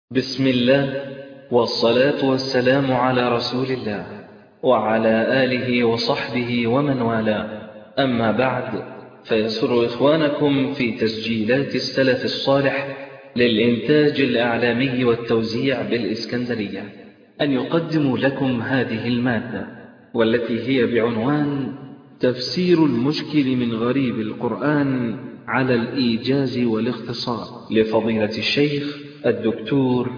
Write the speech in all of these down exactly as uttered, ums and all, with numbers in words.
بسم الله والصلاة والسلام على رسول الله وعلى آله وصحبه ومن والاه، أما بعد، فيسر إخوانكم في تسجيلات السلف الصالح للإنتاج الإعلامي والتوزيع بالإسكندرية أن يقدموا لكم هذه المادة، والتي هي بعنوان تفسير المشكل من غريب القرآن على الإيجاز والاختصار لفضيلة الشيخ الدكتور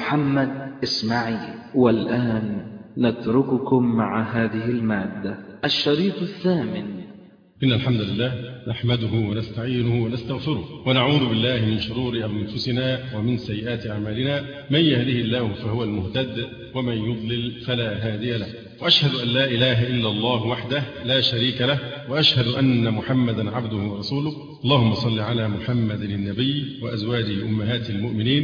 محمد إسماعيل. والآن نترككم مع هذه المادة. الشريط الثامن. إن الحمد لله نحمده ونستعينه ونستغفره ونعوذ بالله من شرور أنفسنا ومن سيئات أعمالنا، من يهده الله فهو المهتد ومن يضلل فلا هادي له، وأشهد أن لا إله إلا الله وحده لا شريك له، وأشهد أن محمدا عبده ورسوله. اللهم صل على محمد النبي وأزواجه أمهات المؤمنين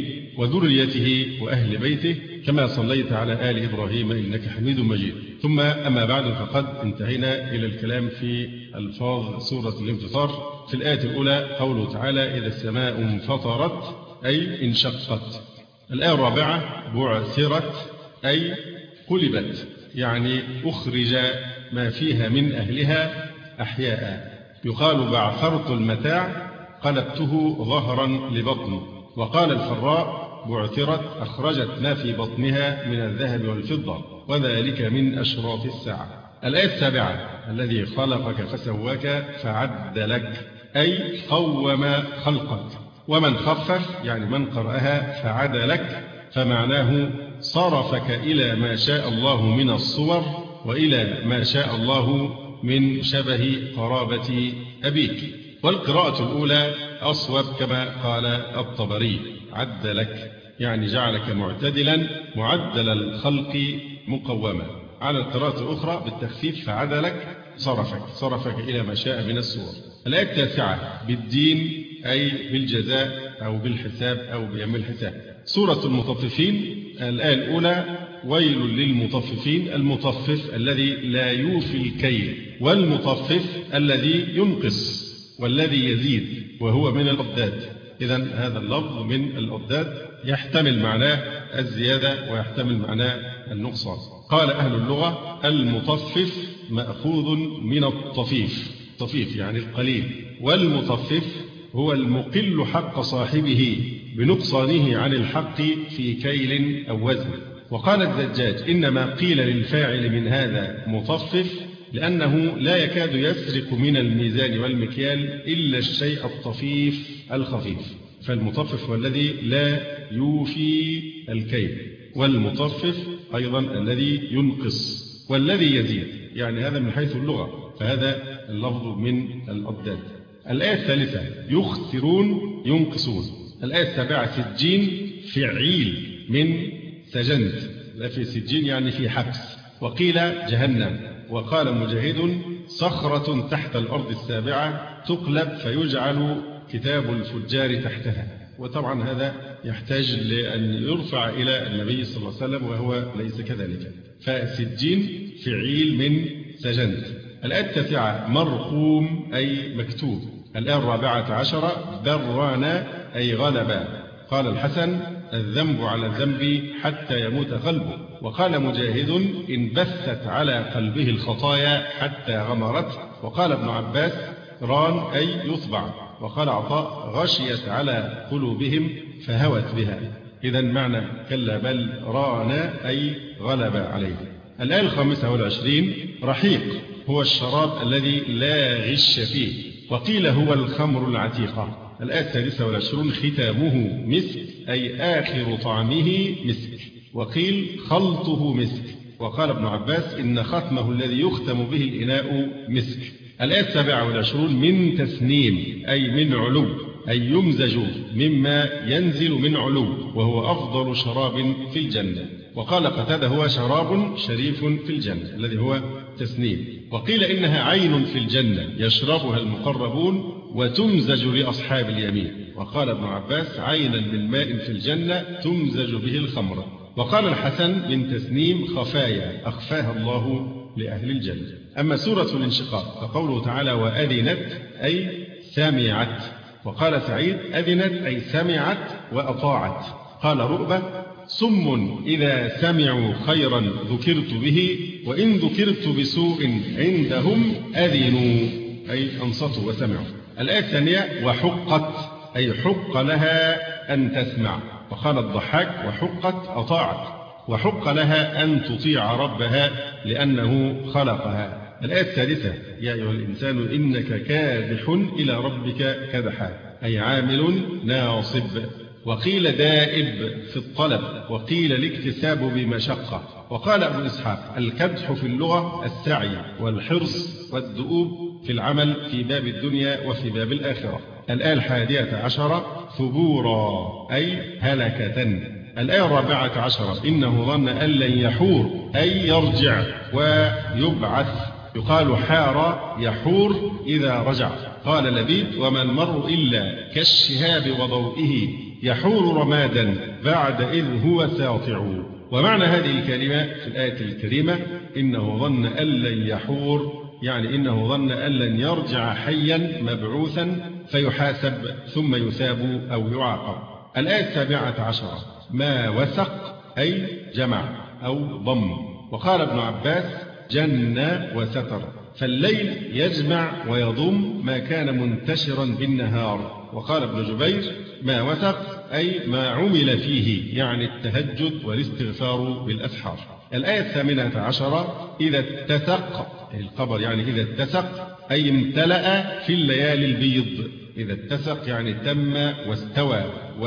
وذريته وأهل بيته كما صليت على آل إبراهيم إنك حميد مجيد. ثم أما بعد، فقد انتهينا إلى الكلام في ألفاظ سورة الانفطار. في الآية الأولى قوله تعالى: إذا السماء انفطرت أي انشقت. الآية الرابعة: بعثرت أي قلبت، يعني أخرج ما فيها من أهلها أحياء. يقال: بعثرت المتاع قلبته ظهرا لبطن. وقال الفراء: بعثرت أخرجت ما في بطنها من الذهب والفضة، وذلك من أشراط الساعة. الآية السابعة: الذي خلقك فسواك فعدلك أي قوم خلقك. ومن خفف يعني من قرأها فعدلك فمعناه صرفك إلى ما شاء الله من الصور وإلى ما شاء الله من شبه قرابة أبيك. والقراءة الأولى أصوب كما قال الطبري: عدلك يعني جعلك معتدلا معدل الخلق مقوما. على القراءة الأخرى بالتخفيف: فعدلك صرفك صرفك إلى ما شاء من الصور. الآية التاسعة: بالدين أي بالجزاء أو بالحساب أو بيوم الحساب. سورة المطففين. الآية الأولى: ويل للمطففين. المطفف الذي لا يوفي الكيل، والمطفف الذي ينقص والذي يزيد وهو من الأضداد. إذن هذا اللفظ من الأضداد يحتمل معناه الزيادة ويحتمل معناه النقصان. قال أهل اللغة: المطفف مأخوذ من الطفيف، طفيف يعني القليل، والمطفف هو المقل حق صاحبه بنقصانه عن الحق في كيل أو وزن. وقال الزجاج: إنما قيل للفاعل من هذا مطفف لأنه لا يكاد يسرق من الميزان والمكيال إلا الشيء الطفيف الخفيف، فالمطفف هو الذي لا يوفي الكيل، والمطفف أيضا الذي ينقص، والذي يزيد، يعني هذا من حيث اللغة، فهذا اللفظ من الأضداد. الآية الثالثة: يخسرون ينقصون. الآية السابعة: سجين فعيل من سجنت، لا في سجين يعني في حبس. وقيل جهنم. وقال مجاهد: صخرة تحت الأرض السابعة تقلب فيجعل كتاب الفجار تحتها. وطبعا هذا يحتاج لأن يرفع إلى النبي صلى الله عليه وسلم وهو ليس كذلك. فسجين فعيل من سجنت. الآية التاسعة: مرقوم أي مكتوب. الآية الرابعة عشرة: برانا أي غلبا. قال الحسن: الذنب على الذنب حتى يموت قلبه. وقال مجاهد: إن بثت على قلبه الخطايا حتى غمرت. وقال ابن عباس: ران أي يطبع. وقال عطاء: غشيت على قلوبهم فهوت بها. إذن معنى كلا بل ران أي غلب عليه. الآية الخامسة والعشرين: رحيق هو الشراب الذي لا غش فيه. وقيل هو الخمر العتيقة. الآية السادسة والعشرون: ختامه مسك أي آخر طعمه مسك. وقيل خلطه مسك. وقال ابن عباس: إن ختمه الذي يختم به الإناء مسك. الآية السابعة والعشرون: من تسنيم أي من علو، أي يمزج مما ينزل من علو، وهو أفضل شراب في الجنة. وقال قتادة: هو شراب شريف في الجنة، الذي هو تسنيم. وقيل إنها عين في الجنة يشربها المقربون وتمزج لأصحاب اليمين. وقال ابن عباس: عينا من ماء في الجنة تمزج به الخمر. وقال الحسن: من تسنيم خفايا أخفاها الله لأهل الجنة. أما سورة الانشقاق فقوله تعالى: وأذنت أي سمعت. وقال سعيد: أذنت أي سمعت وأطاعت. قال رؤبة: صم إذا سمعوا خيرا ذكرت به، وإن ذكرت بسوء عندهم أذنوا، أي أنصتوا وسمعوا. الآية الثانية: وحقت، أي حق لها أن تسمع. وقال الضحاك: وحقت أطاعت، وحق لها أن تطيع ربها لأنه خلقها. الآية الثالثة: يا أيها الإنسان إنك كادح إلى ربك كدحا، أي عامل ناصب. وقيل دائب في الطلب، وقيل الاكتساب بمشقة. وقال ابن إسحاق: الكدح في اللغة السعي والحرص والدؤوب في العمل في باب الدنيا وفي باب الآخرة. الآية الحادية عشرة: ثبورا، أي هلكة. الآية الرابعة عشرة: إنه ظن أن لن يحور، أي يرجع ويبعث. يقال حار يحور إذا رجع. قال لبيد: وما المرء إلا كالشهاب وضوئه يحور رمادا بعد إذ هو ساطع. ومعنى هذه الكلمة في الآية الكريمة: إنه ظن أن لن يحور، يعني إنه ظن أن لن يرجع حيا مبعوثا فيحاسب ثم يثاب أو يعاقب. الآية السابعة عشرة: ما وثق، أي جمع أو ضم. وقال ابن عباس: جن وستر، فالليل يجمع ويضم ما كان منتشرا بالنهار. وقال ابن جبير: ما وثق، أي ما عمل فيه، يعني التهجد والاستغفار بالأسحار. الآية الثامنة عشرة: إذا اتسق، الخبر يعني إذا اتسق، أي امتلأ في الليالي البيض. إذا اتسق يعني تم واستوى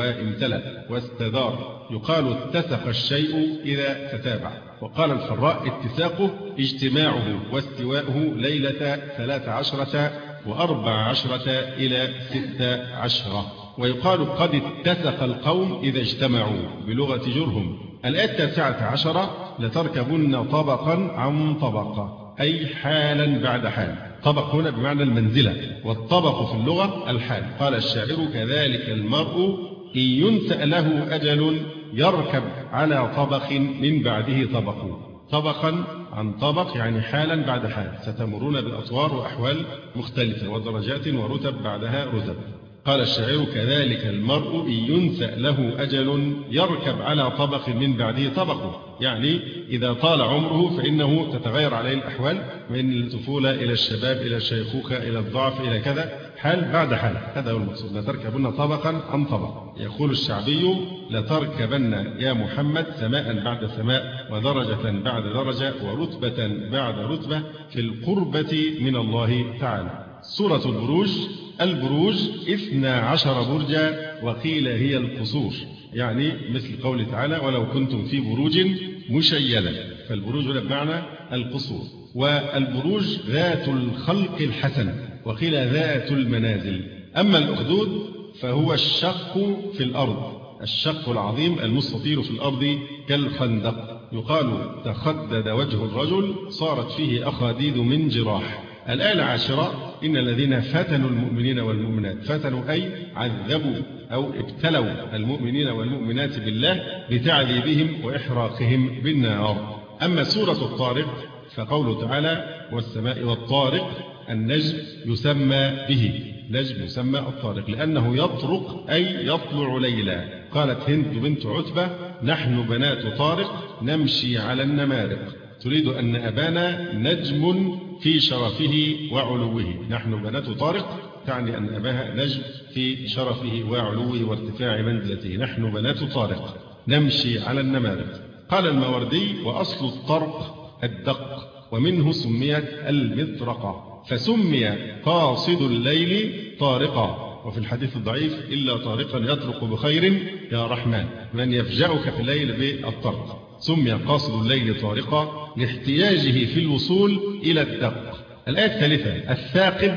وامتلأ واستدار. يقال اتسق الشيء إذا تتابع. وقال الفراء: اتساقه اجتماعه واستواؤه ليلة ثلاث عشرة وأربع عشرة إلى ست عشرة. ويقال: قد اتسق القوم إذا اجتمعوا، بلغة جرهم. الآية التاسعة عشرة: لتركبن طبقا عن طبقة، أي حالا بعد حال. طبق هنا بمعنى المنزلة، والطبق في اللغة الحال. قال الشاعر: كذلك المرء إن ينسأ له أجل يركب على طبق من بعده طبق. طبقا عن طبق يعني حالا بعد حال، ستمرون بأطوار وأحوال مختلفة ودرجات ورتب بعدها رتب. قال الشاعر: كذلك المرء إن ينسأ له أجل يركب على طبق من بعده طبق، يعني إذا طال عمره فإنه تتغير عليه الأحوال من الطفولة إلى الشباب إلى الشيخوخة إلى الضعف إلى كذا، حال بعد حال. هذا هو المقصود: لتركبن طبقا عن طبق. يقول الشعبي: لتركبن يا محمد سماء بعد سماء، ودرجة بعد درجة، ورتبة بعد رتبة في القربة من الله تعالى. سورة البروج. البروج اثنا عشر برجا، وقيل هي القصور، يعني مثل قوله تعالى: ولو كنتم في بروج مشيدة. فالبروج بمعنى القصور. والبروج ذات الخلق الحسن، وقيل ذات المنازل. أما الأخدود فهو الشق في الأرض، الشق العظيم المستطيل في الأرض كالخندق. يقال: تخدد وجه الرجل صارت فيه أخاديد من جراح. الآية العاشرة: إن الذين فتنوا المؤمنين والمؤمنات، فتنوا أي عذبوا أو ابتلوا المؤمنين والمؤمنات بالله بتعذيبهم وإحراقهم بالنار. أما سورة الطارق فقوله تعالى: والسماء والطارق، النجم يسمى به، نجم يسمى الطارق لأنه يطرق أي يطلع ليلا. قالت هند بنت عتبة: نحن بنات طارق نمشي على النمارق، تريد أن أبانا نجم في شرفه وعلوه. نحن بنات طارق تعني أن أباها نجم في شرفه وعلوه وارتفاع منزلته. نحن بنات طارق نمشي على النمارق. قال الماوردي: وأصل الطرق الدق، ومنه سميت المطرقة، فسمي قاصد الليل طارقا. وفي الحديث الضعيف: إلا طارقا يطرق بخير يا رحمن، من يفجأك في الليل بالطرق. سمي قاصد الليل طارقا لاحتياجه في الوصول إلى الدق. الآية الثالثة: الثاقب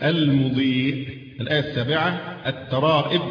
المضيء. الآية السابعة: الترائب،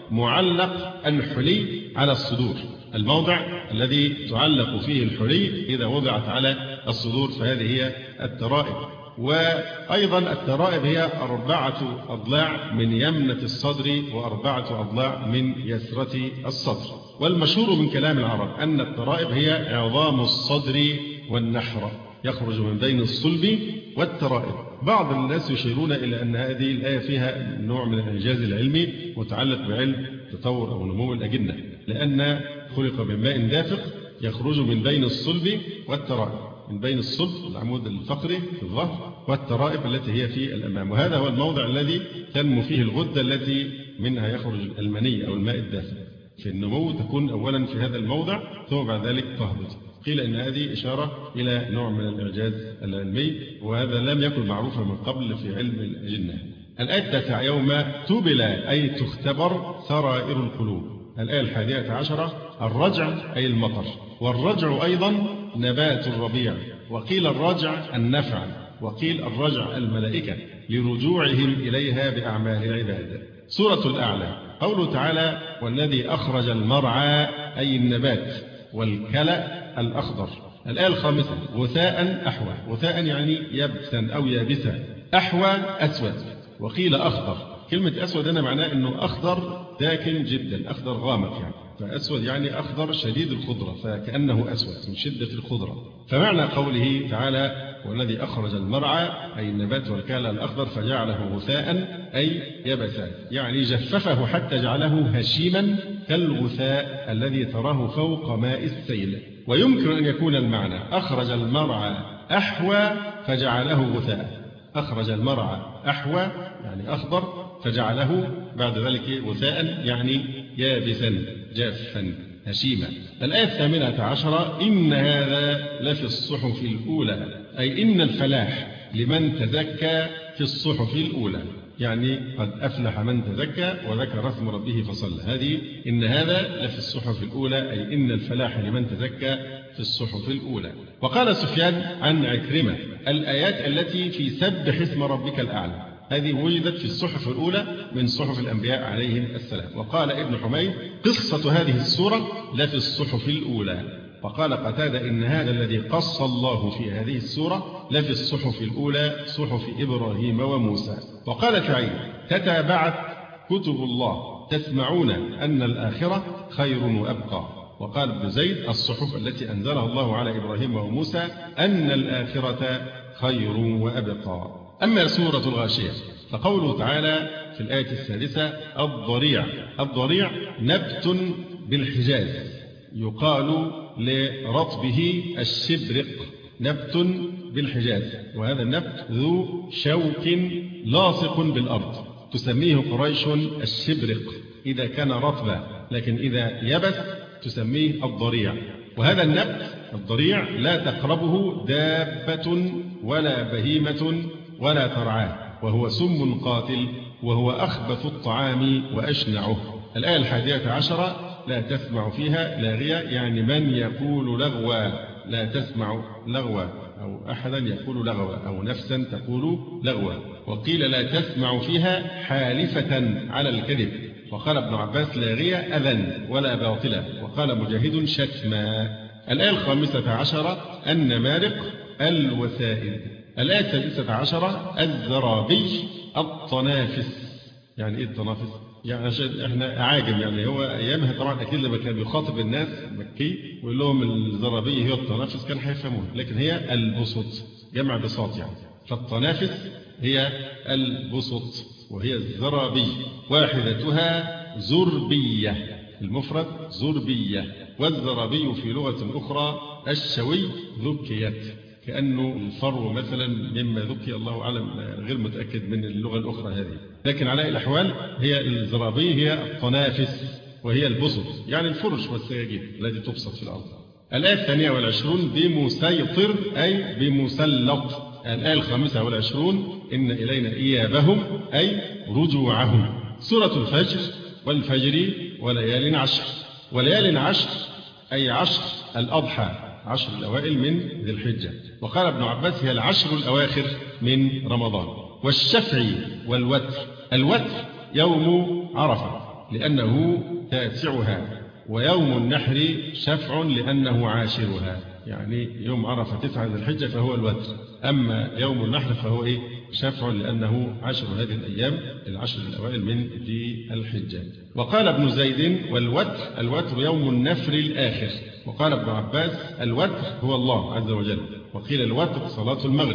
معلق الحلي على الصدور، الموضع الذي تعلق فيه الحلي إذا وضعت على الصدور، فهذه هي الترائب. وأيضا الترائب هي أربعة أضلاع من يمنة الصدر وأربعة أضلاع من يسرة الصدر. والمشهور من كلام العرب أن الترائب هي عظام الصدر والنحر، يخرج من بين الصلب والترائب. بعض الناس يشيرون إلى أن هذه الآية فيها نوع من الإعجاز العلمي متعلق بعلم تطور أو نمو الأجنة، لأن خلق من ماء دافق يخرج من بين الصلب والترائب، من بين الصلب العمود الفقري في الظهر والترائب التي هي في الأمام، وهذا هو الموضع الذي تنمو فيه الغدة التي منها يخرج المني أو الماء الدافق. في النمو تكون أولا في هذا الموضع ثم بعد ذلك تهبط. قيل إن هذه إشارة إلى نوع من الإعجاز العلمي، وهذا لم يكن معروفا من قبل في علم الأجنة. الآية التاسعة يوم تبلى أي تختبر سرائر القلوب. الآية الحادية عشرة الرجع أي المطر، والرجع أيضا نبات الربيع، وقيل الرجع النفع، وقيل الرجع الملائكة لرجوعهم إليها بأعمال العباد. سورة الأعلى قوله تعالى والذي أخرج المرعى أي النبات والكلأ الأخضر. الآية الخامسة غثاء أحوى، غثاء يعني يبسا أو يابسا، أحوى أسود، وقيل أخضر. كلمة أسود هنا معناه أنه أخضر داكن جدا، أخضر غامق يعني، فأسود يعني أخضر شديد الخضرة، فكأنه أسود من شدة الخضرة. فمعنى قوله تعالى والذي أخرج المرعى أي النبات والكلأ الأخضر فجعله غثاء أي يبسا، يعني جففه حتى جعله هشيما كالغثاء الذي تراه فوق ماء السيل. ويمكن أن يكون المعنى أخرج المرعى أحوى فجعله غثاء، أخرج المرعى أحوى يعني أخضر فجعله بعد ذلك غثاء يعني يابسا جافا هشيما. الآية الثامنة عشرة إن هذا لفي الصحف الأولى، أي إن الفلاح لمن تزكى في الصحف الأولى، يعني قد أفلح من تزكى وذكر اسم ربه فصلى. هذه إن هذا لفي الصحف الأولى، أي إن الفلاح لمن تزكى في الصحف الأولى. وقال سفيان عن عكرمة الآيات التي في سبح اسم ربك الأعلى هذه وجدت في الصحف الأولى من صحف الأنبياء عليهم السلام. وقال ابن حميد قصة هذه السورة لفي الصحف الأولى. وقال قتادة إن هذا الذي قص الله في هذه السورة لفي الصحف الأولى صحف إبراهيم وموسى. وقال سعيد تتابعت كتب الله تسمعون أن الآخرة خير وأبقى. وقال ابن زيد الصحف التي أنزلها الله على إبراهيم وموسى أن الآخرة خير وأبقى. أما سورة الغاشية فقوله تعالى في الآية السادسة الضريع. الضريع نبت بالحجاز يقال لرطبه الشبرق، نبت بالحجاز، وهذا النبت ذو شوك لاصق بالأرض، تسميه قريش الشبرق إذا كان رطبا، لكن إذا يبس تسميه الضريع. وهذا النبت الضريع لا تقربه دابة ولا بهيمة ولا ترعاه، وهو سم قاتل، وهو أخبث الطعام وأشنعه. الآية الحادية عشرة لا تسمع فيها لاغية، يعني من يقول لغوا، لا تسمع لغوا أو أحدا يقول لغوا أو نفسا تقول لغوا. وقيل لا تسمع فيها حالفة على الكذب. وقال ابن عباس لاغية أذى ولا باطلا. وقال مجاهد شتما. الآية الخامسة عشرة النمارق الوسائد. الآية السادسة عشرة الزرابي الطنافس. يعني إيه الطنافس؟ يعني عشان إحنا أعاجم، يعني هو أيامها طبعا أكيد لما كان بيخاطب الناس مكي ويقول لهم الزرابي هي الطنافس كان هيفهموها، لكن هي البسط جمع بساط يعني، فالطنافس هي البسط وهي الزرابي. واحدتها زربية، المفرد زربية، والزرابي في لغة أخرى الشوي ذكيت، كأنه الفرو مثلا مما ذكي، الله أعلم غير متأكد من اللغة الأخرى هذه، لكن على الأحوال هي الزرابي هي الطنافس وهي البسط، يعني الفرش والسجاجيد التي تبسط في الأرض. الآية الثانية والعشرون بمسيطر أي بمسلط. الآية الخامسة والعشرون إن إلينا إيابهم أي رجوعهم. سورة الفجر والفجر وليال عشر. وليال عشر أي عشر الأضحى، عشر الأوائل من ذي الحجة. وقال ابن عباس هي العشر الأواخر من رمضان. والشفع والوتر. الوتر يوم عرفة لأنه تاسعها، ويوم النحر شفع لأنه عاشرها، يعني يوم عرفة تسعة ذي الحجة فهو الوتر، أما يوم النحر فهو إيه؟ شفع لأنه عشر هذه الأيام العشر الأوائل من ذي الحجة. وقال ابن زيد والوتر الوتر يوم النفر الآخر. وقال ابن عباس الوتر هو الله عز وجل. وقيل الوتر صلاة المغرب.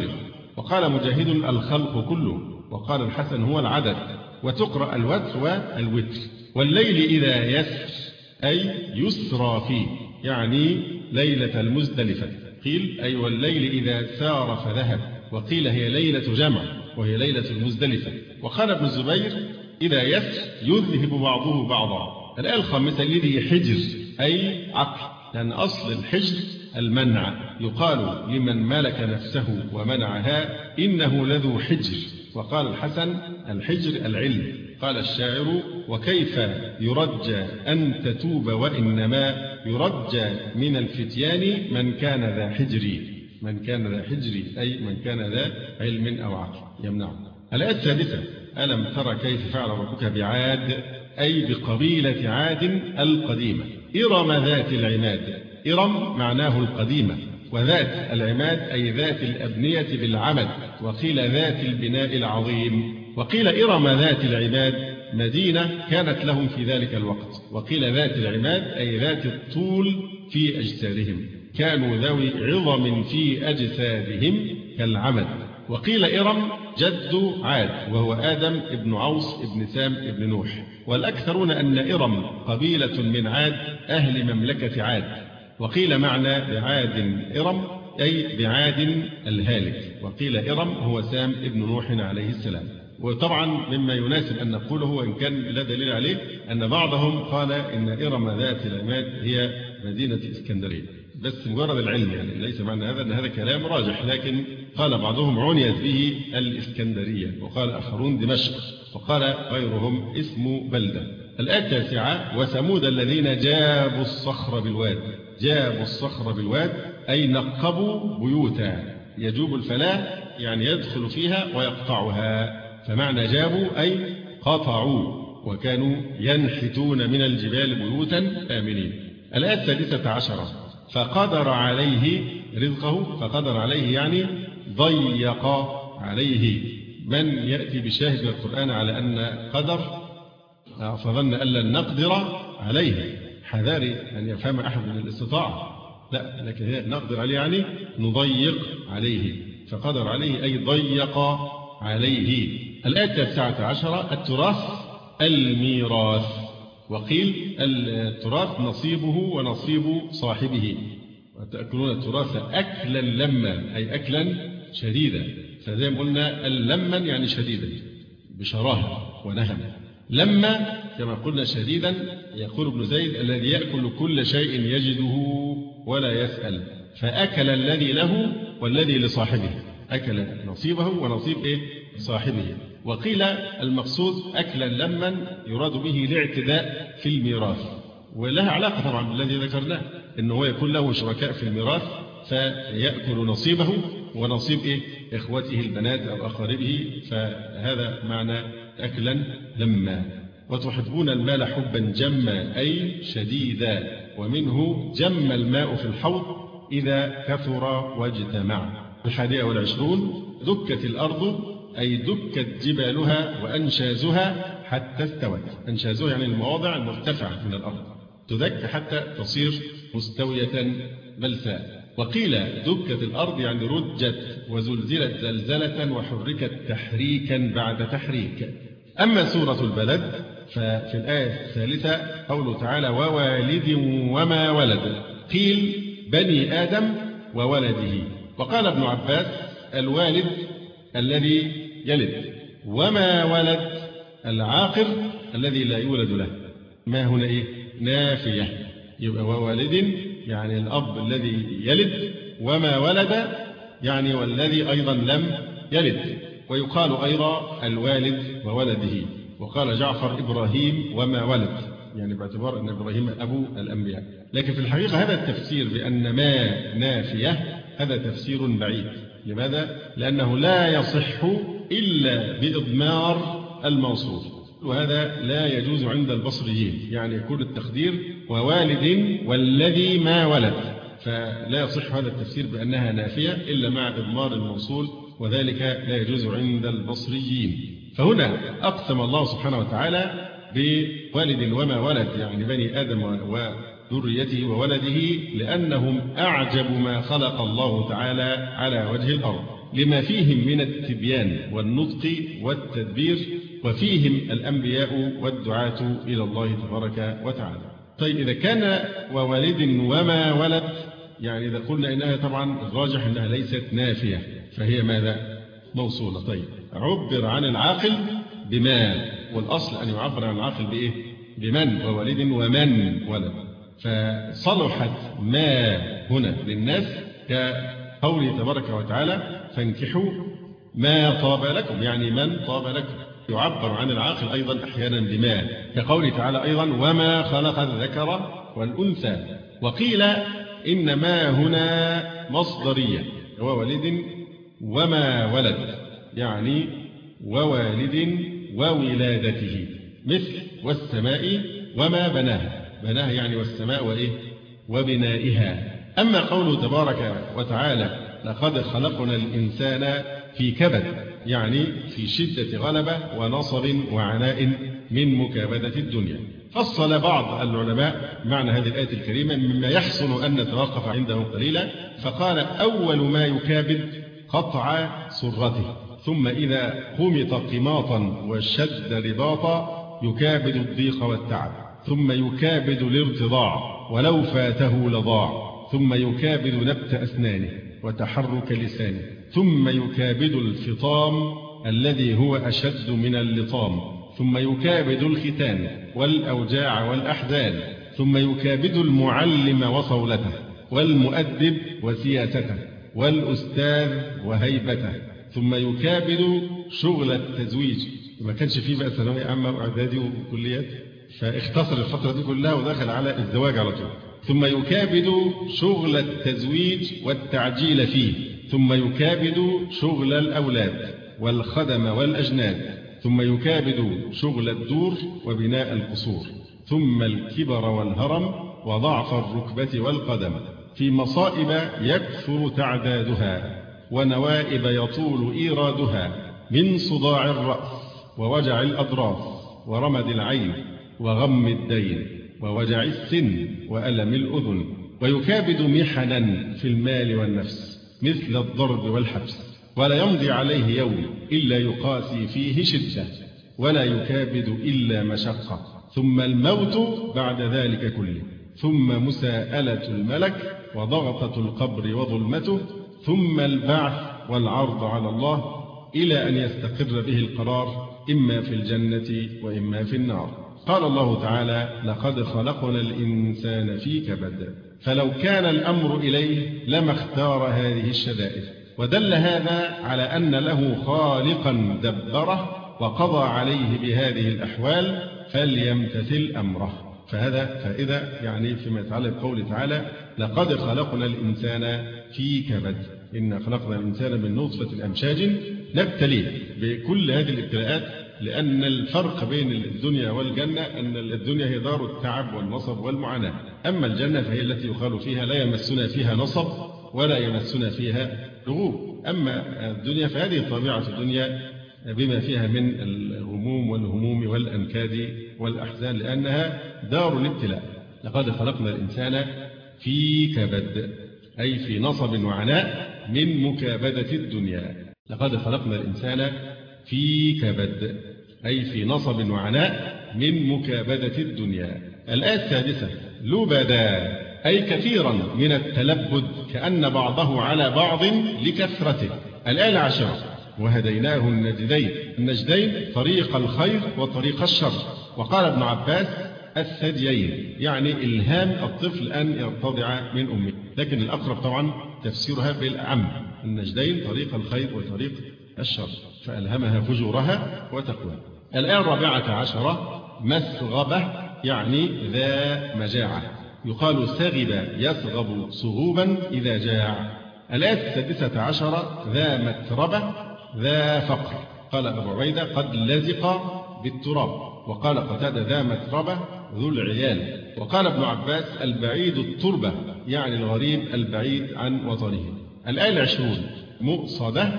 وقال مجاهد الخلق كله، وقال الحسن هو العدد، وتقرأ الوتر والوتر. والليل إذا يسر أي يسرى فيه، يعني ليلة المزدلفة. قيل أي والليل إذا سار فذهب، وقيل هي ليلة جمع وهي ليلة المزدلفة. وقال ابن الزبير إذا يسر يذهب بعضه بعضا. الآية الخامسة الذي حجر أي عقل، لأن أصل الحجر المنع، يقال لمن ملك نفسه ومنعها إنه لذو حجر. وقال الحسن الحجر العلم. قال الشاعر وكيف يرجى أن تتوب وإنما يرجى من الفتيان من كان ذا حجر، من كان ذا حجر أي من كان ذا علم أو عقل يمنعه. الآية السادسة ألم تر كيف فعل ربك بعاد أي بقبيلة عاد القديمة. إرم ذات العماد، إرم معناه القديمة، وذات العماد أي ذات الأبنية بالعمد، وقيل ذات البناء العظيم. وقيل إرم ذات العماد مدينة كانت لهم في ذلك الوقت، وقيل ذات العماد أي ذات الطول في أجسادهم، كانوا ذوي عظم في أجسادهم كالعمد. وقيل إرم جد عاد وهو آدم ابن عوص ابن سام ابن نوح، والأكثرون أن إرم قبيلة من عاد أهل مملكة عاد. وقيل معنى بعاد إرم أي بعاد الهالك، وقيل إرم هو سام ابن نوح عليه السلام. وطبعا مما يناسب أن نقوله وإن كان لا دليل عليه أن بعضهم قال إن إرم ذات العماد هي مدينة إسكندرية، بس مجرد العلم، يعني ليس معنى هذا أن هذا كلام راجح، لكن قال بعضهم عنيت به الإسكندرية، وقال آخرون دمشق، وقال غيرهم اسم بلدة. الآية التاسعة وثمود الذين جابوا الصخر بالواد. جابوا الصخر بالواد أي نقبوا بيوتا، يجوب الفلاة يعني يدخل فيها ويقطعها، فمعنى جابوا أي قطعوا، وكانوا ينحتون من الجبال بيوتا آمنين. الآية السادسة عشرة فقدر عليه رزقه. فقدر عليه يعني ضيق عليه. من يأتي بشاهد من القرآن على أن قدر فظن أن لن نقدر عليه، حذاري أن يفهم أحد من الاستطاعة، لا، لكن هي نقدر عليه يعني نضيق عليه. فقدر عليه أي ضيق عليه. الآية التاسعة عشرة التراث الميراث. وقيل التراث نصيبه ونصيب صاحبه، وتأكلون التراث أكلا لما أي أكلا شديدا. فزي ما قلنا اللما يعني شديدا بشراهة ونهم. لما كما قلنا شديدا، يقول ابن زيد الذي يأكل كل شيء يجده ولا يسأل، فأكل الذي له والذي لصاحبه، أكل نصيبه ونصيب إيه؟ صاحبه. وقيل المقصود أكلا لما يراد به الاعتداء في الميراث، ولها علاقة طبعا بالذي ذكرناه إنه هو يكون له شركاء في الميراث فيأكل نصيبه ونصيب إيه؟ إخوته البنات أو أقاربه، فهذا معنى أكلا لما. وتحبون المال حبا جما أي شديدا، ومنه جم الماء في الحوض إذا كثر واجتمع. الحادية والعشرون دكت الأرض أي دكت جبالها وأنشازها حتى استوت. أنشازها يعني المواضع المرتفعة من الأرض، تدك حتى تصير مستوية بلساء. وقيل دكت الأرض يعني رجت وزلزلت زلزلة وحركت تحريكا بعد تحريك. أما سورة البلد ففي الآية الثالثة قوله تعالى ووالد وما ولد. قيل بني آدم وولده. وقال ابن عباس الوالد الذي يلد، وما ولد العاقر الذي لا يولد له. ما هنا إيه؟ نافية، يبقى ووالد يعني الأب الذي يلد، وما ولد يعني والذي أيضا لم يلد. ويقال أيضا الوالد وولده. وقال جعفر إبراهيم وما ولد، يعني باعتبار أن إبراهيم أبو الأنبياء. لكن في الحقيقة هذا التفسير بأن ما نافية هذا تفسير بعيد. لماذا؟ لأنه لا يصح إلا بإضمار الموصول، وهذا لا يجوز عند البصريين، يعني يكون التقدير ووالد والذي ما ولد، فلا يصح هذا التفسير بأنها نافية إلا مع إضمار الموصول، وذلك لا يجوز عند البصريين. فهنا أقسم الله سبحانه وتعالى بوالد وما ولد، يعني بني آدم وذريته وولده، لأنهم أعجب ما خلق الله تعالى على وجه الأرض. لما فيهم من التبيان والنطق والتدبير، وفيهم الأنبياء والدعاة إلى الله تبارك وتعالى. طيب إذا كان ووالد وما ولد، يعني إذا قلنا إنها طبعا الراجح إنها ليست نافية، فهي ماذا؟ موصولة. طيب عبر عن العاقل بما، والأصل أن يعبر عن العاقل بإيه؟ بمن، ووالد ومن ولد. فصلحت ما هنا للناس كقوله تبارك وتعالى فانكحوا ما طاب لكم، يعني من طاب لكم. يعبر عن العاقل أيضا أحيانا بما، كقوله تعالى أيضا وما خلق الذكر والأنثى. وقيل إن ما هنا مصدرية، ووالد وما ولد، يعني ووالد وولادته، مثل والسماء وما بناها، بناها يعني والسماء وإيه؟ وبنائها. أما قوله تبارك وتعالى لقد خلقنا الإنسان في كبد، يعني في شدة غلبة ونصب وعناء من مكابدة الدنيا. فصل بعض العلماء معنى هذه الآية الكريمة مما يحسن أن نتوقف عنده قليلا، فقال أول ما يكابد قطع سرته، ثم إذا قمط قماطا وشد رباطا يكابد الضيق والتعب، ثم يكابد الارتضاع ولو فاته لضاع، ثم يكابد نبت أسنانه وتحرك لسانه، ثم يكابد الفطام الذي هو أشد من اللطام، ثم يكابد الختان والأوجاع والأحزان، ثم يكابد المعلم وصولته والمؤدب وسياسته والأستاذ وهيبته، ثم يكابد شغل التزويج. ما كانش فيه بقى ثانوية عامة وإعدادي وكليات، فاختصر الفترة دي كلها ودخل على الزواج على طول. ثم يكابد شغل التزويج والتعجيل فيه، ثم يكابد شغل الأولاد والخدم والأجناد، ثم يكابد شغل الدور وبناء القصور، ثم الكبر والهرم وضعف الركبة والقدم، في مصائب يكثر تعدادها ونوائب يطول إيرادها، من صداع الرأس ووجع الأضراس ورمد العين وغم الدين ووجع السن وألم الأذن. ويكابد محنا في المال والنفس مثل الضرب والحبس، ولا يمضي عليه يوم إلا يقاسي فيه شدة، ولا يكابد إلا مشقة، ثم الموت بعد ذلك كله، ثم مساءلة الملك وضغطة القبر وظلمته، ثم البعث والعرض على الله إلى أن يستقر به القرار إما في الجنة وإما في النار. قال الله تعالى لقد خلقنا الإنسان في كبد، فلو كان الأمر إليه لما اختار هذه الشدائد، ودل هذا على أن له خالقا دبره وقضى عليه بهذه الأحوال فليمتثل أمره. فهذا فائدة يعني فيما يتعلق بقوله تعالى لقد خلقنا الإنسان في كبد، إن خلقنا الإنسان من نطفة أمشاج نبتليه بكل هذه الابتلاءات، لأن الفرق بين الدنيا والجنة أن الدنيا هي دار التعب والنصب والمعاناة، أما الجنة فهي التي يقال فيها لا يمسنا فيها نصب ولا يمسنا فيها لغوب. أما الدنيا فهذه طبيعة الدنيا بما فيها من الهموم والهموم والأنكاد والأحزان، لأنها دار الابتلاء. لقد خلقنا الإنسان في كبد، أي في نصب وعناء من مكابدة الدنيا. لقد خلقنا الإنسان في كبد، أي في نصب وعناء من مكابدة الدنيا. الآية السادسة لبدا، أي كثيرا من التلبد كأن بعضه على بعض لكثرته. الآية العاشرة وهديناه النجدين، النجدين طريق الخير وطريق الشر. وقال ابن عباس الثديين، يعني إلهام الطفل أن يرتضع من أمه، لكن الأقرب طبعا تفسيرها بالأعم، النجدين طريق الخير وطريق الشر، فألهمها فجورها وتقواها. الآية الرابعة عشرة مسغبة، يعني ذا مجاعة، يقال سغب يسغب صغوبا إذا جاع. الآية السادسة عشرة ذا متربة ذا فقر، قال أبو عبيدة قد لزق بالتراب، وقال قتادة ذا متربة ذو العيال. وقال ابن عباس البعيد التربة، يعني الغريب البعيد عن وطنه. الآية العشرون مؤصدة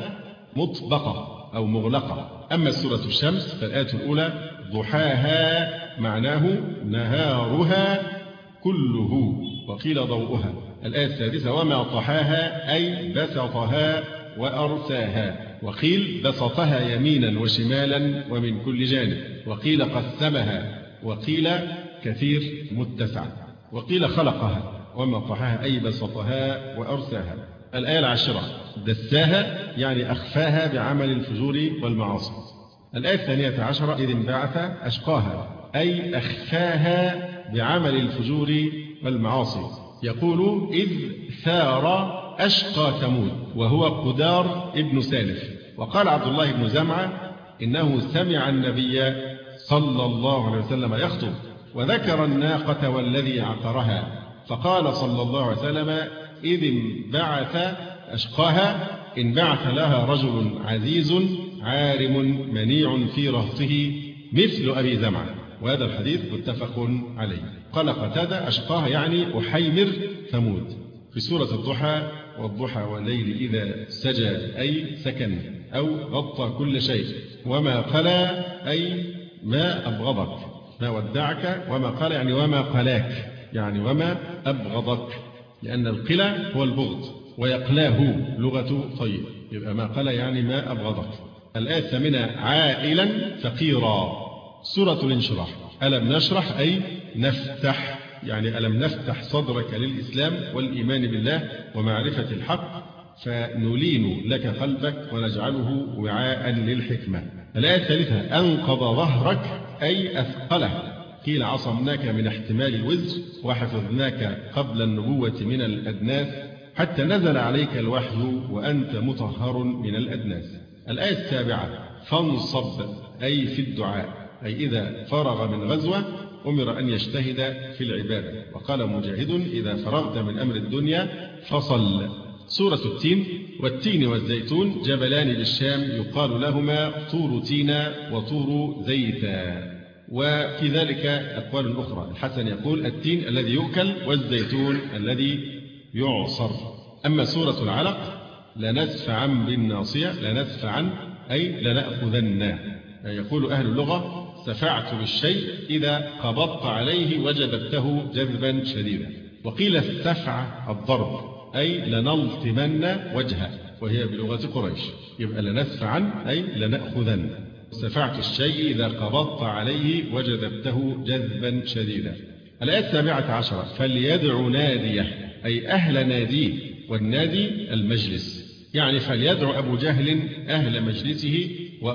مطبقة أو مغلقة. أما سورة الشمس فالآية الأولى ضحاها معناه نهارها كله، وقيل ضوءها. الآية السادسة وما طحاها، أي بسطها وأرساها. وقيل بسطها يمينا وشمالا ومن كل جانب. وقيل قسمها. وقيل كثير متسع. وقيل خلقها ومطحها أي بسطها وأرساها. الآية العاشرة دساها يعني أخفاها بعمل الفجور والمعاصي. الآية الثانية عشرة إذ انبعث أشقاها أي أخفاها بعمل الفجور والمعاصي. يقول إذ ثار أشقى ثمود وهو قدار ابن سالف. وقال عبد الله بن زمعة إنه سمع النبي صلى الله عليه وسلم يخطب وذكر الناقة والذي عقرها فقال صلى الله عليه وسلم إذ انبعث أشقاها انبعث لها رجل عزيز عارم منيع في رهطه مثل أبي زمعة. وهذا الحديث متفق عليه. قال قتادة أشقاها يعني أحيمر ثمود. في سورة الضحى والضحى والليل إذا سجى أي سكن أو غطى كل شيء. وما قلى أي ما أبغضك ما ودعك. وما قال يعني وما قلاك يعني وما أبغضك لأن القلى هو البغض ويقلاه لغة طيب. يبقى ما قلى يعني ما أبغضك. الآية الثامنة عائلا فقيرا. سورة الانشراح ألم نشرح أي نفتح يعني ألم نفتح صدرك للإسلام والإيمان بالله ومعرفة الحق فنلين لك قلبك ونجعله وعاء للحكمة. الآية الثالثة أنقض ظهرك أي أثقله. قيل عصمناك من احتمال الوزر وحفظناك قبل النبوة من الأدناس حتى نزل عليك الوحي وأنت مطهر من الأدناس. الآية السابعة فانصب أي في الدعاء أي إذا فرغ من غزوة أمر أن يجتهد في العبادة. وقال مجاهد إذا فرغت من أمر الدنيا فصل. سورة التين والتين والزيتون جبلان بالشام يقال لهما طور تينا وطور زيتا. وفي ذلك أقوال أخرى. الحسن يقول التين الذي يؤكل والزيتون الذي يعصر. أما سورة العلق لنسفعا بالناصية لنسفعا أي لنأخذن. يقول أهل اللغة سفعت بالشيء إذا قبضت عليه وجدته جذبا شديدا. وقيل السفع الضرب أي لنلطمن وجهه وهي بلغة قريش. يبقى لنسفعا أي لنأخذن. سفعت الشيء إذا قبضت عليه وجذبته جذبا شديدا. الآية السابعة عشرة فليدع ناديه أي أهل ناديه. والنادي المجلس يعني فليدع أبو جهل أهل مجلسه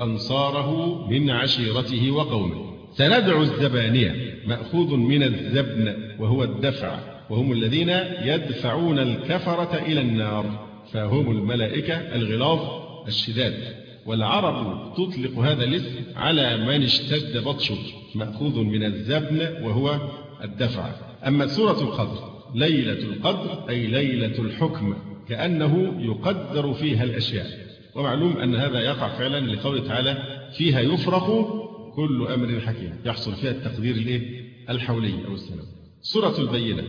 وأنصاره من عشيرته وقومه. سندع الزبانية مأخوذ من الزبن وهو الدفع وهم الذين يدفعون الكفرة إلى النار فهم الملائكة الغلاظ الشداد. والعرب تطلق هذا الاسم على من اشتد بطشه مأخوذ من الزبن وهو الدفع. أما سورة القدر ليلة القدر أي ليلة الحكم كأنه يقدر فيها الأشياء. ومعلوم أن هذا يقع فعلا لقوله تعالى فيها يفرق كل أمر حكيم يحصل فيها التقدير الإيه؟ الحولي أو السلام. سورة البينة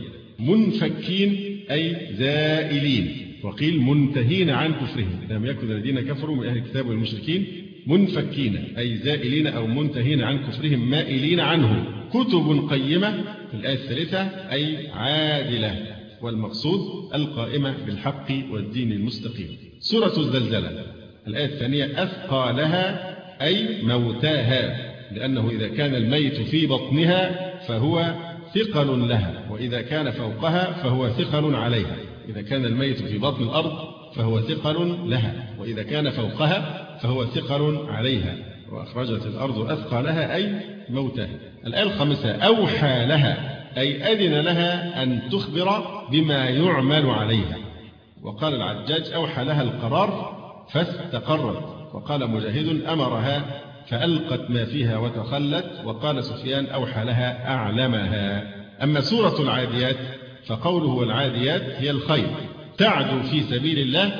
منفكين أي زائلين. وقيل منتهين عن كفرهم لم يكن الذين كفروا من أهل الكتاب والمشركين منفكين أي زائلين أو منتهين عن كفرهم مائلين عنه. كتب قيمة في الآية الثالثة أي عادلة والمقصود القائمة بالحق والدين المستقيم. سورة الزلزلة الآية الثانية أثقى لها أي موتاها لأنه إذا كان الميت في بطنها فهو ثقل لها وإذا كان فوقها فهو ثقل عليها. إذا كان الميت في بطن الأرض فهو ثقل لها وإذا كان فوقها فهو ثقل عليها. وأخرجت الأرض أثقالها أي موتها. الآية الخامسة أوحى لها أي أذن لها أن تخبر بما يعمل عليها. وقال العجاج أوحى لها القرار فاستقرت. وقال مجاهد أمرها فألقت ما فيها وتخلت. وقال سفيان أوحى لها أعلمها. أما سورة العاديات فقوله والعاديات هي الخيل تعدو في سبيل الله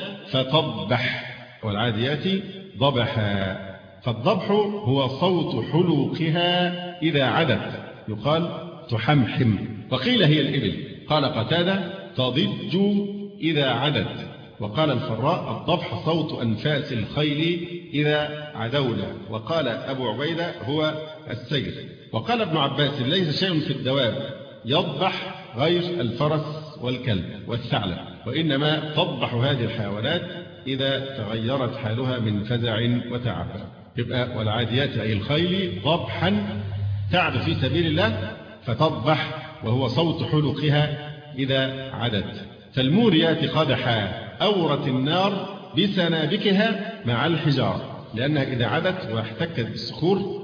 فطبح والعاديات ضبحا. فالضبح هو صوت حلوقها إذا عدت يقال تحمحم. وقيل هي الإبل. قال قتادة تضج إذا عدت. وقال الفراء الضبح صوت أنفاس الخيل إذا عدونا. وقال أبو عبيدة هو السير. وقال ابن عباس ليس شيء في الدواب يضبح غير الفرس والكلب والثعلب وإنما تضبح هذه الحيوانات إذا تغيرت حالها من فزع وتعب. يبقى والعاديات أي الخيل ضبحا تعد في سبيل الله فتضبح وهو صوت حلقها إذا عدت. فالموريات قدحا أورت النار بسنابكها مع الحجارة، لأنها إذا عدت واحتكت بالصخور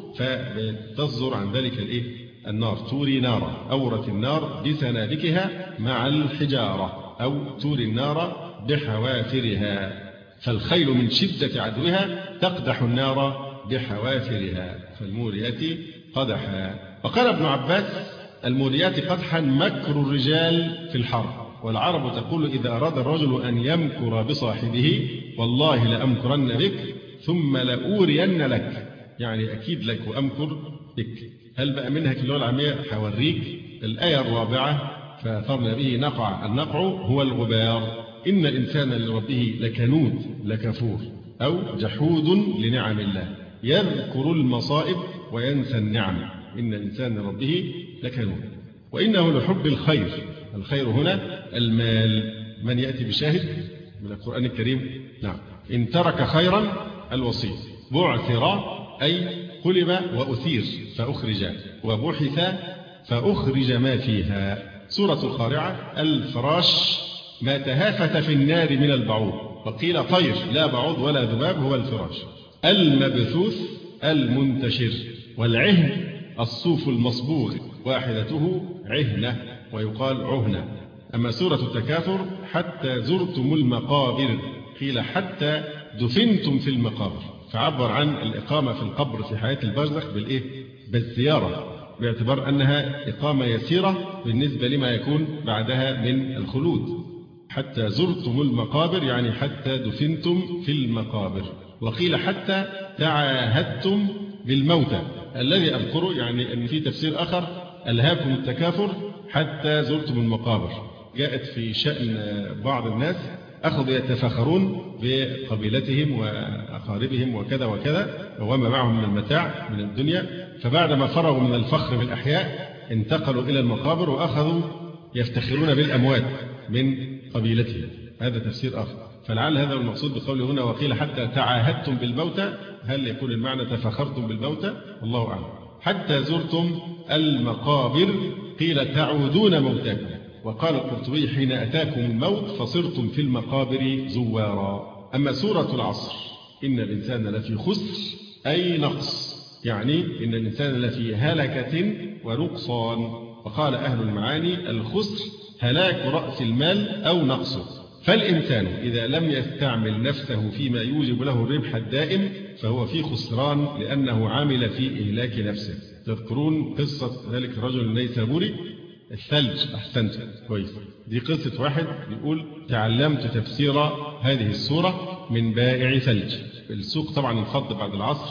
فتصدر عن ذلك الإيه؟ النار. توري نارا، أورت النار بسنابكها مع الحجارة، أو توري النار بحوافرها. فالخيل من شدة عدوها تقدح النار بحوافرها. فالموريات قدحا. وقال ابن عباس: الموريات قدحا مكر الرجال في الحرب. والعرب تقول: إذا أراد الرجل أن يمكر بصاحبه والله لأمكرن بك ثم لأورين لك، يعني أكيد لك وأمكر بك. هل بقى منها في اللغة العامية؟ حوريك. الآية الرابعة: فأثرن به نقع. النقع هو الغبار. إن الإنسان لربه لكنود لكفور، أو جحود لنعم الله، يذكر المصائب وينسى النعم. إن الإنسان لربه لكنود. وإنه لحب الخير. الخير هنا المال. من يأتي بشاهد من القرآن الكريم؟ نعم. إن ترك خيرا الوصي. بعثر أي قلب وأثير فأخرج، وبحث فأخرج ما فيها. سورة القارعة: الفراش ما تهافت في النار من البعوض، وقيل طير لا بعوض ولا ذباب هو الفراش. المبثوث المنتشر. والعهن الصوف المصبوغ، واحدته عهنة ويقال عهنة. أما سورة التكاثر: حتى زرتم المقابر، قيل حتى دفنتم في المقابر، فعبر عن الإقامة في القبر في حياة البرزخ بالإيه؟ بالزيارة، باعتبار أنها إقامة يسيرة بالنسبة لما يكون بعدها من الخلود. حتى زرتم المقابر يعني حتى دفنتم في المقابر. وقيل حتى تعاهدتم بالموتى. الذي أذكره يعني أن في تفسير آخر: ألهاكم التكاثر حتى زرتم المقابر. جاءت في شأن بعض الناس أخذوا يتفاخرون بقبيلتهم وأقاربهم وكذا وكذا وما معهم من المتاع من الدنيا، فبعدما فرغوا من الفخر بالأحياء انتقلوا إلى المقابر وأخذوا يفتخرون بالأموات من قبيلتهم. هذا تفسير آخر. فلعل هذا المقصود بقوله هنا: وقيل حتى تعاهدتم بالموتى. هل يكون المعنى تفاخرتم بالموتى؟ الله أعلم. حتى زرتم المقابر قيل تعودون موتاكم. وقال القرطبي: حين أتاكم الموت فصرتم في المقابر زوارا. أما سورة العصر: إن الإنسان لفي خسر أي نقص، يعني إن الإنسان لفي هلكة ونقصان. وقال أهل المعاني: الخسر هلاك رأس المال أو نقصه. فالإنسان إذا لم يستعمل نفسه فيما يوجب له الربح الدائم فهو في خسران، لأنه عامل في إهلاك نفسه. تذكرون قصة ذلك الرجل النيسابوري؟ الثلج. أحسنت، كويس. دي قصة واحد بيقول: تعلمت تفسير هذه السورة من بائع ثلج. السوق طبعا انفض بعد العصر،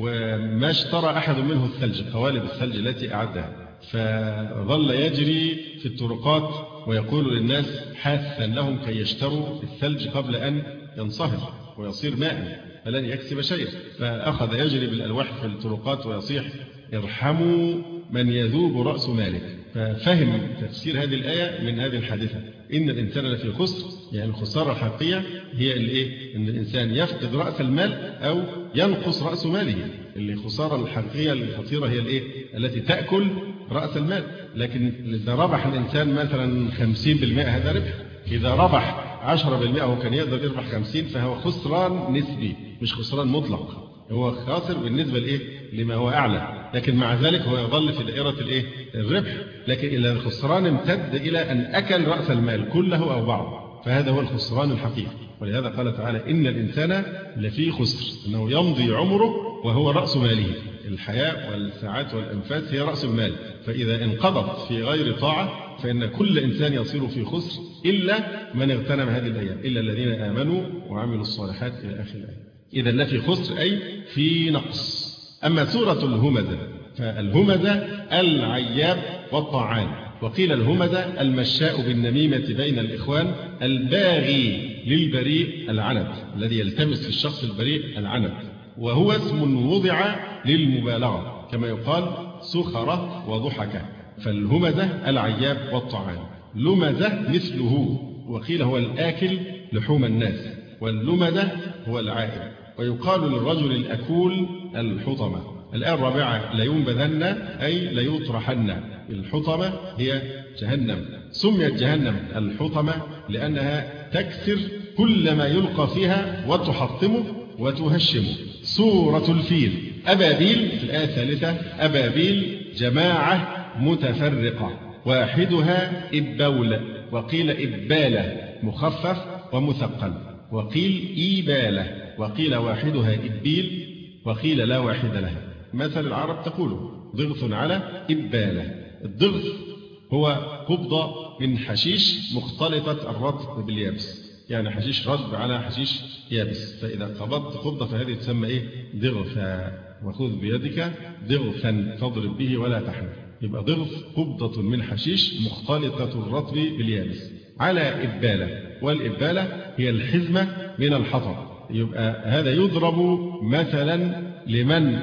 وما اشترى أحد منه الثلج، قوالب الثلج التي أعدها، فظل يجري في الطرقات ويقول للناس حاثا لهم كي يشتروا الثلج قبل أن ينصهر ويصير ماء فلن يكسب شيئا. فأخذ يجري بالألواح في الطرقات ويصيح: ارحموا من يذوب رأس مالك. ففهم تفسير هذه الآية من هذه الحادثة: إن الإنسان لفي خسر، يعني الخسارة الحقيقية هي الإيه؟ إن الإنسان يفقد رأس المال أو ينقص رأس ماله. اللي خسارة الحقيقية الخطيرة هي الإيه؟ التي تأكل رأس المال. لكن إذا ربح الإنسان مثلا خمسين بالمئة هذا ربح. إذا ربح عشرة بالمئة هو كان يقدر يربح خمسين، فهو خسران نسبي مش خسران مطلق. هو خاسر بالنسبة لإيه؟ لما هو أعلى، لكن مع ذلك هو يظل في دائرة الإيه؟ الربح. لكن إذا الخسران امتد إلى أن أكل رأس المال كله أو بعضه فهذا هو الخسران الحقيقي. ولهذا قال تعالى: إن الإنسان لفي خسر، أنه يمضي عمره وهو رأس ماله. الحياة والساعات والأنفاس هي رأس المال، فإذا انقضت في غير طاعة فإن كل إنسان يصير في خسر إلا من اغتنم هذه الأيام، إلا الذين آمنوا وعملوا الصالحات إلى آخر الآية. إذا لفي خسر أي في نقص. أما سورة الهمزة: فالهمزة العياب والطعان. وقيل الهمزة المشاء بالنميمة بين الإخوان، الباغي للبريء العنت، الذي يلتمس في الشخص البريء العنت، وهو اسم وضع للمبالغة كما يقال سخرة وضحكة. فالهمزة العياب والطعان. لمزة مثله، وقيل هو الآكل لحوم الناس، واللمدة هو العائل. ويقال للرجل الأكول الحطمة. الآية الرابعة لينبذن أي ليطرحن. الحطمة هي جهنم. سميت جهنم الحطمة لأنها تكسر كل ما يلقى فيها وتحطمه وتهشمه. سورة الفيل. أبابيل في الآية الثالثة أبابيل جماعة متفرقة واحدها إبول، وقيل إبالة مخفف ومثقل، وقيل إيبالة، وقيل واحدها إبيل، وقيل لا واحد لها. مثل العرب تقول ضغث على إبالة. الضغث هو قبضة من حشيش مختلطة الرطب باليابس، يعني حشيش رطب على حشيش يابس، فإذا قبضت قبضة فهذه تسمى إيه؟ ضغثا. وخذ بيدك ضغثا تضرب به ولا تحنث. يبقى ضغث قبضة من حشيش مختلطة الرطب باليابس على إبالة، والإبالة هي الحزمة من الحطب. يبقى هذا يضرب مثلا لمن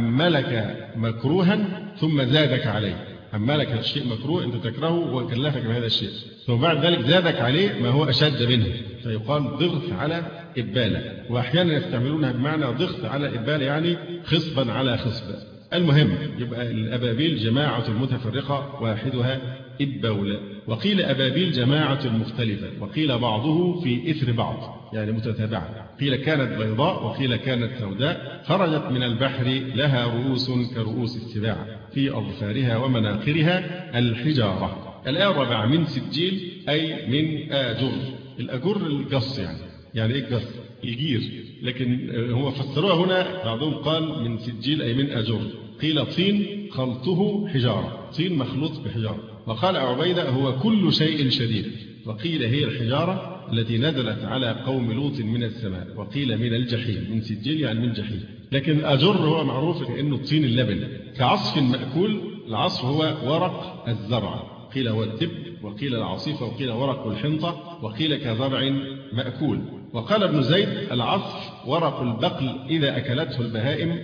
حملك مكروها ثم زادك عليه. حملك الشيء مكروه أنت تكرهه وكلفك بهذا الشيء، ثم بعد ذلك زادك عليه ما هو أشد منه، فيقال ضغط على إبالة. وأحيانا يستعملونها بمعنى ضغط على إبالة يعني خصبا على خصب. المهم يبقى الأبابيل جماعة متفرقة واحدها إبولة. وقيل أبابيل جماعة مختلفة، وقيل بعضه في إثر بعض يعني متتابعة. قيل كانت بيضاء، وقيل كانت سوداء، خرجت من البحر لها رؤوس كرؤوس السباع، في أظفارها ومناخرها الحجارة. الآية الرابعة من سجيل أي من آجر. الأجر القص يعني يعني إيه القص؟ الجير، لكن هو فسروها هنا بعضهم قال من سجيل أي من آجر. قيل طين خلطه حجارة، طين مخلوط بحجارة. وقال عبيدة هو كل شيء شديد. وقيل هي الحجارة التي نزلت على قوم لوط من السماء. وقيل من الجحيم. من سجيل يعني من جحيم، لكن أجر هو معروف كأنه طين اللبن كعصف مأكول. العصف هو ورق الزرع، قيل هو الدب، وقيل العصيف، وقيل ورق الحنطة، وقيل كزرع مأكول. وقال ابن زيد العصف ورق البقل إذا أكلته البهائم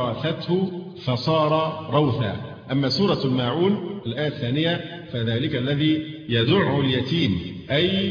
فراثته فصار روثا. أما سورة الماعون الآية الثانية فذلك الذي يدع اليتيم أي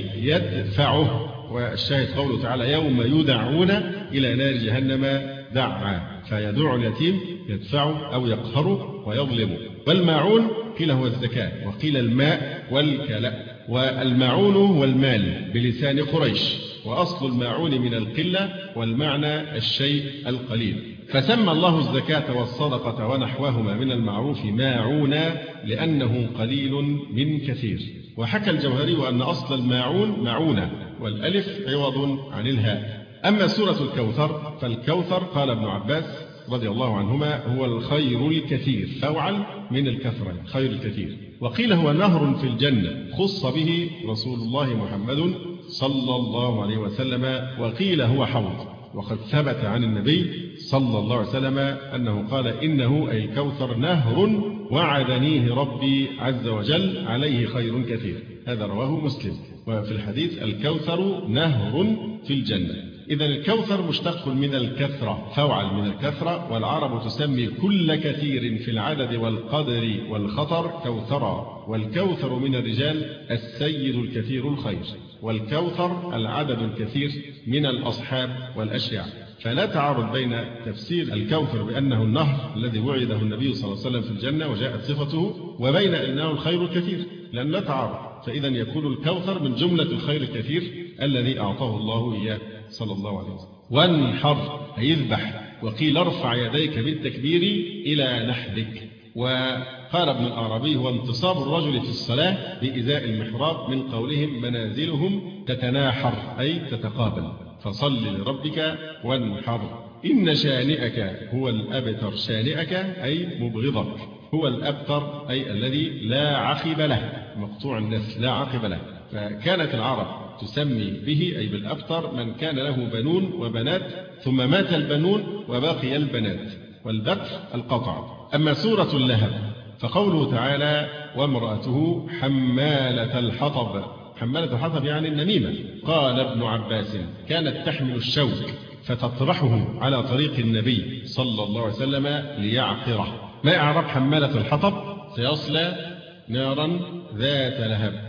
يدفعه. والشاهد قوله تعالى يوم يدعون إلى نار جهنم دعا، فيدع اليتيم يدفعه أو يقهره ويظلمه. والماعون قيل هو الزكاة، وقيل الماء والكلاء. والماعون والمال بلسان قريش، وأصل الماعون من القلة، والمعنى الشيء القليل. فسمى الله الزكاة والصدقة ونحوهما من المعروف ماعونا لأنه قليل من كثير. وحكى الجوهري أن أصل الماعون معونة، والألف عوض عن الهاء. أما سورة الكوثر فالكوثر قال ابن عباس رضي الله عنهما هو الخير الكثير، فوعل من الكثرة خير الكثير. وقيل هو نهر في الجنة خص به رسول الله محمد صلى الله عليه وسلم، وقيل هو حوض. وقد ثبت عن النبي صلى الله عليه وسلم أنه قال إنه أي الكوثر نهر وعدنيه ربي عز وجل عليه خير كثير. هذا رواه مسلم. وفي الحديث الكوثر نهر في الجنة. إذا الكوثر مشتق من الكثرة، فوعل من الكثرة. والعرب تسمي كل كثير في العدد والقدر والخطر كوثرا. والكوثر من الرجال السيد الكثير الخير، والكوثر العدد الكثير من الأصحاب والأشياء. فلا تعارض بين تفسير الكوثر بأنه النهر الذي وعده النبي صلى الله عليه وسلم في الجنة وجاءت صفته، وبين أنه الخير الكثير، لأن لا تعارض. فإذا يكون الكوثر من جملة الخير الكثير الذي أعطاه الله إياه صلى الله عليه وسلم. وانحر أي اذبح. وقيل ارفع يديك بالتكبير إلى نحرك. وقال ابن الأعرابي هو انتصاب الرجل في الصلاة بإزاء المحراب من قولهم منازلهم تتناحر أي تتقابل، فصل لربك وانحر. إن شانئك هو الأبتر. شانئك أي مبغضك. هو الأبتر أي الذي لا عقب له، مقطوع النسل لا عقب له. فكانت العرب تسمي به أي بالأبتر من كان له بنون وبنات ثم مات البنون وباقي البنات، والبتر القطع. أما سورة اللهب فقوله تعالى وامرأته حمالة الحطب. حمالة الحطب يعني النميمة. قال ابن عباس كانت تحمل الشوك فتطرحه على طريق النبي صلى الله عليه وسلم ليعقره. ما إعراب حمالة الحطب؟ سيصلى نارا ذات لهب.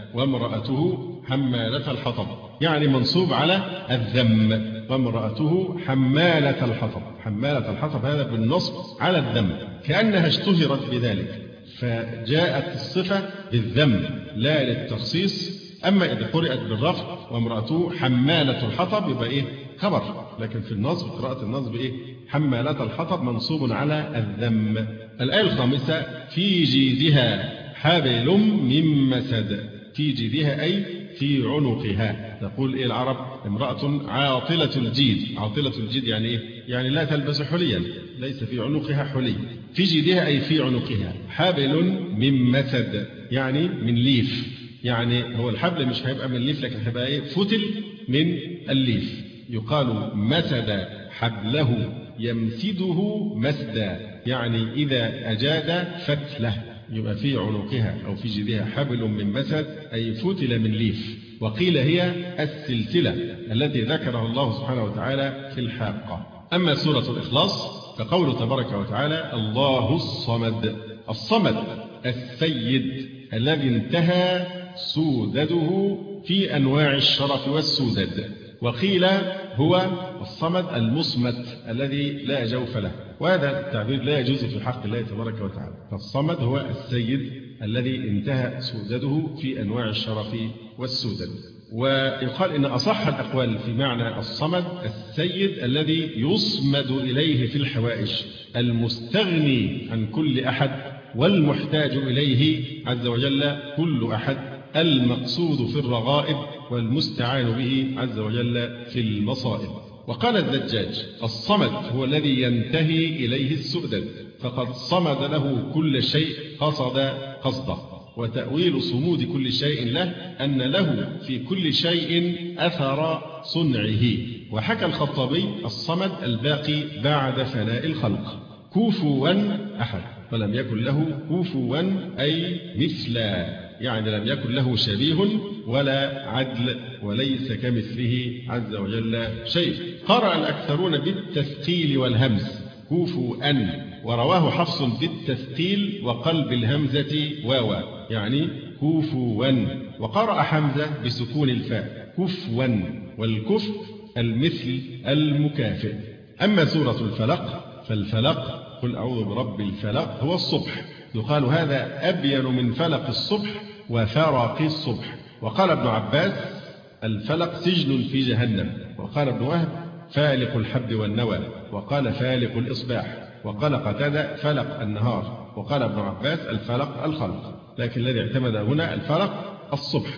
وامرأته حمالة الحطب، يعني منصوب على الذم. وامرأته حمالة الحطب، حمالة الحطب هذا بالنصب على الذم، كأنها اشتهرت بذلك فجاءت الصفة بالذم لا للتخصيص. أما إذا قرأت بالرفع وامرأته حمالة الحطب يبقى إيه؟ خبر. لكن في النصب قراءة النصب إيه؟ حمالة الحطب منصوب على الذم. الآية الخامسة: في جيدها حبل من مسد. في جيدها أي في عنقها. تقول إيه العرب؟ امرأة عاطلة الجيد. عاطلة الجيد يعني إيه؟ يعني لا تلبس حليا، ليس في عنقها حلي. في جيدها أي في عنقها حبل من مسد، يعني من ليف. يعني هو الحبل مش هيبقى من ليف، لكن هيبقى إيه؟ فتل من الليف. يقال مسد حبله يمسده مسدا، يعني إذا أجاد فتله. يبقى في عنقها أو في جيدها حبل من مسد أي فتل من ليف. وقيل هي السلسلة التي ذكرها الله سبحانه وتعالى في الحاقة. أما سورة الإخلاص فقوله تبارك وتعالى: الله الصمد. الصمد السيد الذي انتهى سودده في أنواع الشرف والسودد. وقيل هو الصمد المصمت الذي لا جوف له، وهذا التعبير لا يجوز في حق الله تبارك وتعالى. فالصمد هو السيد الذي انتهى سودده في أنواع الشرف والسودد. ويقال إن أصح الأقوال في معنى الصمد السيد الذي يصمد إليه في الحوائج، المستغني عن كل أحد والمحتاج إليه عز وجل كل أحد، المقصود في الرغائب والمستعان به عز وجل في المصائب. وقال الزجاج: الصمد هو الذي ينتهي إليه السؤدد، فقد صمد له كل شيء قصد قصده. وتأويل صمود كل شيء له أن له في كل شيء أثر صنعه. وحكى الخطابي: الصمد الباقي بعد فناء الخلق، كفوا أحد، ولم يكن له كفوا أي مثلا، يعني لم يكن له شبيه ولا عدل، وليس كمثله عز وجل شيء. قرأ الأكثرون بالتثقيل والهمز كفوا، ورواه حفص بالتثقيل وقلب الهمزة واوا، يعني كفوا. وقرأ حمزة بسكون الفاء كفوا، والكف المثل المكافئ. أما سورة الفلق فالفلق قل أعوذ برب الفلق هو الصبح. يقال هذا أبين من فلق الصبح وفرق الصبح. وقال ابن عباس: الفلق سجن في جهنم. وقال ابن وهب: فالق الحب والنوى. وقال فالق الإصباح. وقال قتادة: فلق النهار. وقال ابن عباس: الفلق الخلق، لكن الذي اعتمد هنا الفلق الصبح.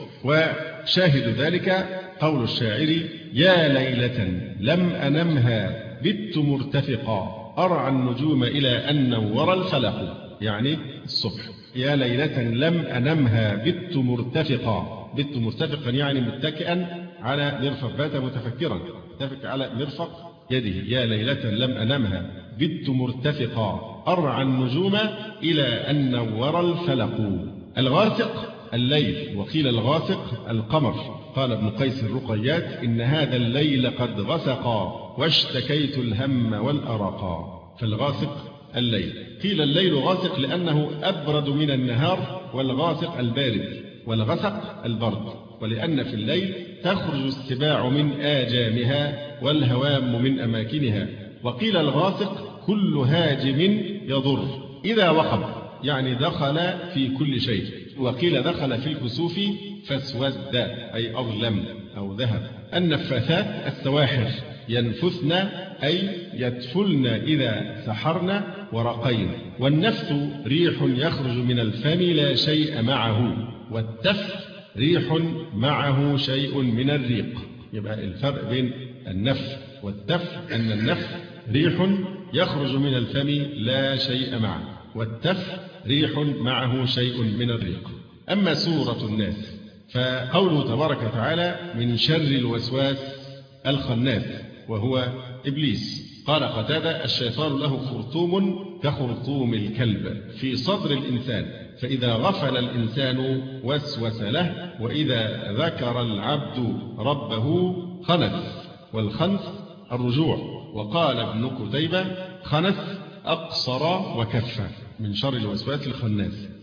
وشاهد ذلك قول الشاعر: يا ليلة لم أنمها بت مرتفقا أرعى النجوم إلى أن نور الفلق، يعني الصبح. يا ليلة لم أنمها بت مرتفقا، بت مرتفقا يعني متكئا على مرفق، بات متفكرا متفق على مرفق يده. يا ليلة لم أنمها بت مرتفقا أرعى النجوم إلى أن نور الفلق. الغاسق الليل، وقيل الغاسق القمر. قال ابن قيس الرقيات: إن هذا الليل قد غسقا واشتكيت الهم والأرقا. فالغاسق الليل. قيل الليل غاسق لأنه أبرد من النهار، والغاسق البارد، والغسق البرد، ولأن في الليل تخرج السباع من آجامها والهوام من أماكنها. وقيل الغاسق كل هاجم يضر إذا وقب، يعني دخل في كل شيء. وقيل دخل في الكسوف فاسود أي أظلم أو ذهب. النفاثات السواحر، ينفثن أي يدفلن إذا سحرن ورقين. والنفث ريح يخرج من الفم لا شيء معه، والتف ريح معه شيء من الريق. يبقى الفرق بين النفث والتف أن النفث ريح يخرج من الفم لا شيء معه، والتف ريح معه شيء من الريق. أما سورة الناس فقوله تبارك وتعالى: من شر الوسواس الخناس، وهو إبليس. قال قتادة: الشيطان له خرطوم كخرطوم الكلب في صدر الإنسان، فإذا غفل الإنسان وسوس له، وإذا ذكر العبد ربه خنث. والخنث الرجوع. وقال ابن كتيبة: خنث أقصر وكف، من شر الوسواس الخناس.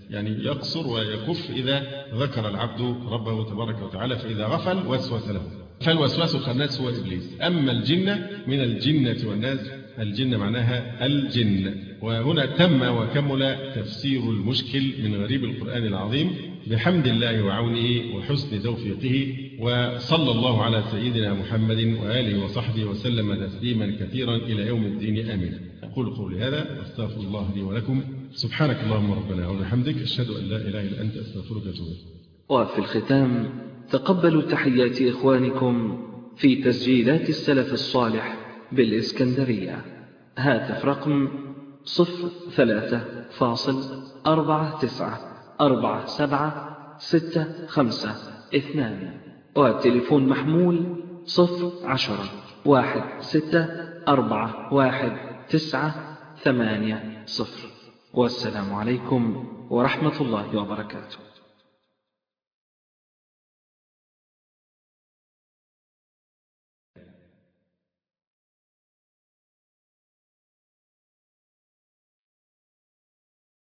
يعني يقصر ويكف إذا ذكر العبد ربه تبارك وتعالى، فإذا غفل وسوس له. فالوسواس الخناس هو إبليس. أما الجنة من الجنة والناس، الجنة معناها الجن. وهنا تم وكمل تفسير المشكل من غريب القرآن العظيم بحمد الله وعونه وحسن توفيقه، وصلى الله على سيدنا محمد وآله وصحبه وسلم تسليما كثيرا إلى يوم الدين. آمين. أقول قولي هذا واستغفر الله لي ولكم. سبحانك اللهم ربنا وبحمدك، أشهد أن لا إله إلا أنت، أستغفرك وأتوب إليك. وفي الختام تقبلوا تحيات إخوانكم في تسجيلات السلف الصالح بالإسكندرية. هاتف رقم صفر ثلاثة فاصل أربعة تسعة أربعة سبعة ستة خمسة اثنان، والتليفون محمول صفر عشرة واحد ستة أربعة واحد تسعة ثمانية صفر. والسلام عليكم ورحمة الله وبركاته.